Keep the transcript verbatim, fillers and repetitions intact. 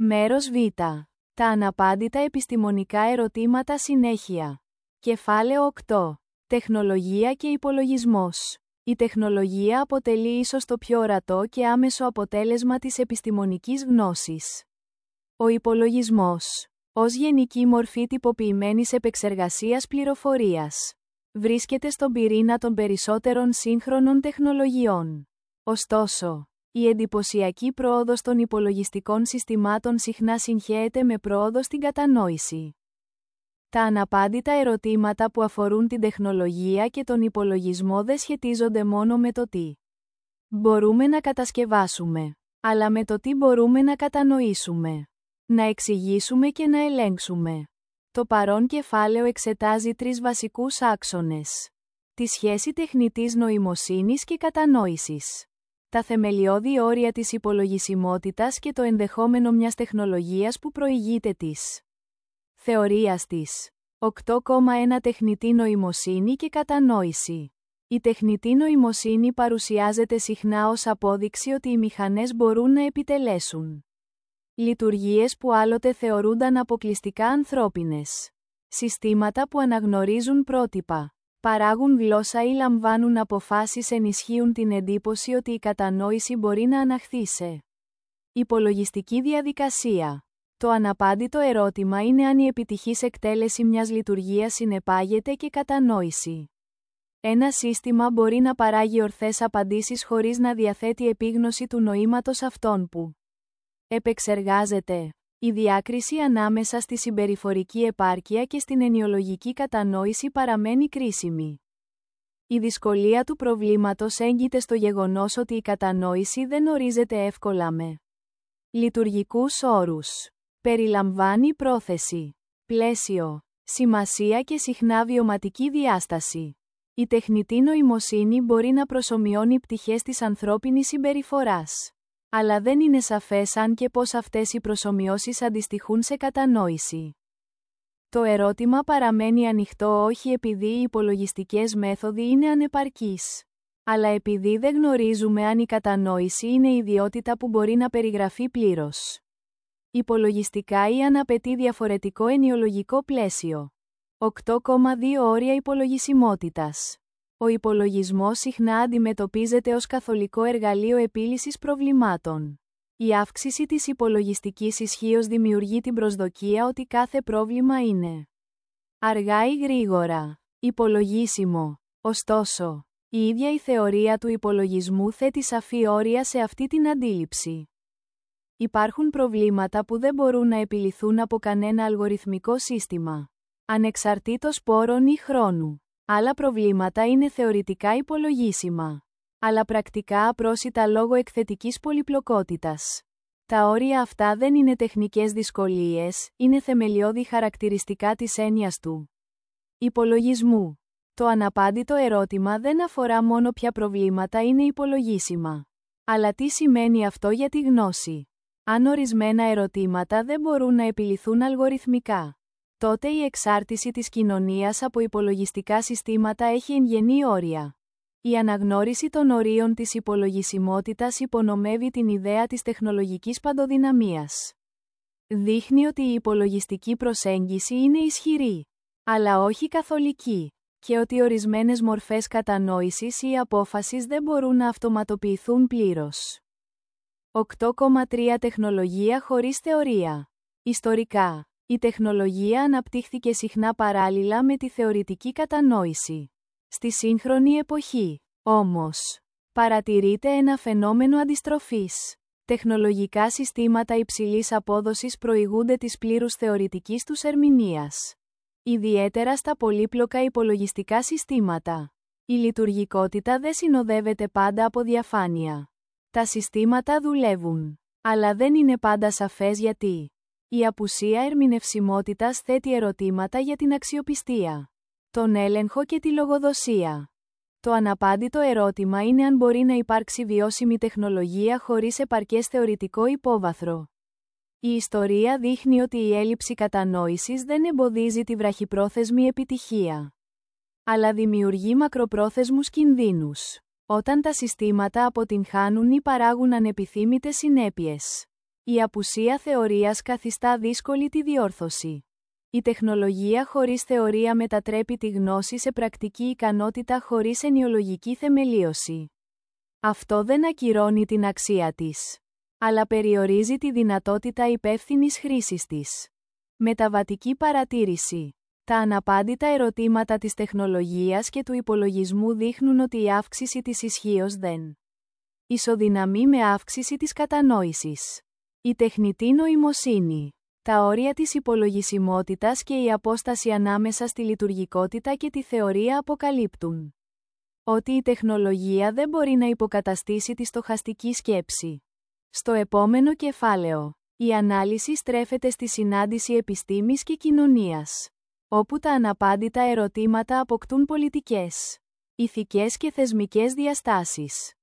Μέρος Β. Τα αναπάντητα επιστημονικά ερωτήματα συνέχεια. Κεφάλαιο οκτώ. Τεχνολογία και υπολογισμός. Η τεχνολογία αποτελεί ίσως το πιο ορατό και άμεσο αποτέλεσμα της επιστημονικής γνώσης. Ο υπολογισμός, ως γενική μορφή τυποποιημένης επεξεργασίας πληροφορίας, βρίσκεται στον πυρήνα των περισσότερων σύγχρονων τεχνολογιών. Ωστόσο, η εντυπωσιακή πρόοδος των υπολογιστικών συστημάτων συχνά συγχέεται με πρόοδο στην κατανόηση. Τα αναπάντητα ερωτήματα που αφορούν την τεχνολογία και τον υπολογισμό δεν σχετίζονται μόνο με το τι μπορούμε να κατασκευάσουμε, αλλά με το τι μπορούμε να κατανοήσουμε, να εξηγήσουμε και να ελέγξουμε. Το παρόν κεφάλαιο εξετάζει τρεις βασικούς άξονες: τη σχέση τεχνητής νοημοσύνης και κατανόησης, τα θεμελιώδη όρια της υπολογισιμότητας και το ενδεχόμενο μιας τεχνολογίας που προηγείται της θεωρίας της. οκτώ κόμμα ένα Τεχνητή νοημοσύνη και κατανόηση. Η τεχνητή νοημοσύνη παρουσιάζεται συχνά ως απόδειξη ότι οι μηχανές μπορούν να επιτελέσουν λειτουργίες που άλλοτε θεωρούνταν αποκλειστικά ανθρώπινες. Συστήματα που αναγνωρίζουν πρότυπα, παράγουν γλώσσα ή λαμβάνουν αποφάσεις ενισχύουν την εντύπωση ότι η κατανόηση μπορεί να αναχθεί σε υπολογιστική διαδικασία. Το αναπάντητο ερώτημα είναι αν η επιτυχής εκτέλεση μιας λειτουργίας συνεπάγεται και κατανόηση. Ένα σύστημα μπορεί να παράγει ορθές απαντήσεις χωρίς να διαθέτει επίγνωση του νοήματος αυτών που επεξεργάζεται. Η διάκριση ανάμεσα στη συμπεριφορική επάρκεια και στην ενιολογική κατανόηση παραμένει κρίσιμη. Η δυσκολία του προβλήματος έγκυται στο γεγονός ότι η κατανόηση δεν ορίζεται εύκολα με λειτουργικούς όρους. Περιλαμβάνει πρόθεση, πλαίσιο, σημασία και συχνά βιωματική διάσταση. Η τεχνητή νοημοσύνη μπορεί να προσομοιώνει πτυχές της ανθρώπινης συμπεριφοράς, αλλά δεν είναι σαφές αν και πώς αυτές οι προσομοιώσεις αντιστοιχούν σε κατανόηση. Το ερώτημα παραμένει ανοιχτό όχι επειδή οι υπολογιστικές μέθοδοι είναι ανεπαρκείς, αλλά επειδή δεν γνωρίζουμε αν η κατανόηση είναι ιδιότητα που μπορεί να περιγραφεί πλήρως υπολογιστικά ή αν απαιτεί διαφορετικό ενιολογικό πλαίσιο. οκτώ κόμμα δύο Όρια υπολογισιμότητας. Ο υπολογισμός συχνά αντιμετωπίζεται ως καθολικό εργαλείο επίλυσης προβλημάτων. Η αύξηση της υπολογιστικής ισχύως δημιουργεί την προσδοκία ότι κάθε πρόβλημα είναι αργά ή γρήγορα υπολογίσιμο. Ωστόσο, η ίδια η θεωρία του υπολογισμού θέτει σαφή όρια σε αυτή την αντίληψη. Υπάρχουν προβλήματα που δεν μπορούν να επιληθούν από κανένα αλγοριθμικό σύστημα, ανεξαρτήτως πόρων ή χρόνου. Άλλα προβλήματα είναι θεωρητικά υπολογίσιμα, αλλά πρακτικά απρόσιτα λόγω εκθετικής πολυπλοκότητας. Τα όρια αυτά δεν είναι τεχνικές δυσκολίες, είναι θεμελιώδη χαρακτηριστικά της έννοιας του υπολογισμού. Το αναπάντητο ερώτημα δεν αφορά μόνο ποια προβλήματα είναι υπολογίσιμα, αλλά τι σημαίνει αυτό για τη γνώση. Αν ορισμένα ερωτήματα δεν μπορούν να επιληθούν αλγοριθμικά, τότε η εξάρτηση της κοινωνίας από υπολογιστικά συστήματα έχει εγγενή όρια. Η αναγνώριση των ορίων της υπολογισιμότητας υπονομεύει την ιδέα της τεχνολογικής παντοδυναμίας. Δείχνει ότι η υπολογιστική προσέγγιση είναι ισχυρή, αλλά όχι καθολική, και ότι ορισμένες μορφές κατανόησης ή απόφασης δεν μπορούν να αυτοματοποιηθούν πλήρως. οκτώ κόμμα τρία Τεχνολογία χωρίς θεωρία. Ιστορικά, η τεχνολογία αναπτύχθηκε συχνά παράλληλα με τη θεωρητική κατανόηση. Στη σύγχρονη εποχή, όμως, παρατηρείται ένα φαινόμενο αντιστροφής. Τεχνολογικά συστήματα υψηλής απόδοσης προηγούνται της πλήρους θεωρητικής τους ερμηνείας. Ιδιαίτερα στα πολύπλοκα υπολογιστικά συστήματα. Η λειτουργικότητα δεν συνοδεύεται πάντα από διαφάνεια. Τα συστήματα δουλεύουν, αλλά δεν είναι πάντα σαφές γιατί. Η απουσία ερμηνευσιμότητας θέτει ερωτήματα για την αξιοπιστία, τον έλεγχο και τη λογοδοσία. Το αναπάντητο ερώτημα είναι αν μπορεί να υπάρξει βιώσιμη τεχνολογία χωρίς επαρκές θεωρητικό υπόβαθρο. Η ιστορία δείχνει ότι η έλλειψη κατανόησης δεν εμποδίζει τη βραχυπρόθεσμη επιτυχία, αλλά δημιουργεί μακροπρόθεσμους κινδύνους, όταν τα συστήματα αποτυγχάνουν ή παράγουν ανεπιθύμητες συνέπειες. Η απουσία θεωρίας καθιστά δύσκολη τη διόρθωση. Η τεχνολογία χωρίς θεωρία μετατρέπει τη γνώση σε πρακτική ικανότητα χωρίς ενιολογική θεμελίωση. Αυτό δεν ακυρώνει την αξία της, αλλά περιορίζει τη δυνατότητα υπεύθυνης χρήσης της. Μεταβατική παρατήρηση. Τα αναπάντητα ερωτήματα της τεχνολογίας και του υπολογισμού δείχνουν ότι η αύξηση της ισχύως δεν ισοδυναμεί με αύξηση της κατανόησης. Η τεχνητή νοημοσύνη, τα όρια της υπολογισιμότητας και η απόσταση ανάμεσα στη λειτουργικότητα και τη θεωρία αποκαλύπτουν ότι η τεχνολογία δεν μπορεί να υποκαταστήσει τη στοχαστική σκέψη. Στο επόμενο κεφάλαιο, η ανάλυση στρέφεται στη συνάντηση επιστήμης και κοινωνίας, όπου τα αναπάντητα ερωτήματα αποκτούν πολιτικές, ηθικές και θεσμικές διαστάσεις.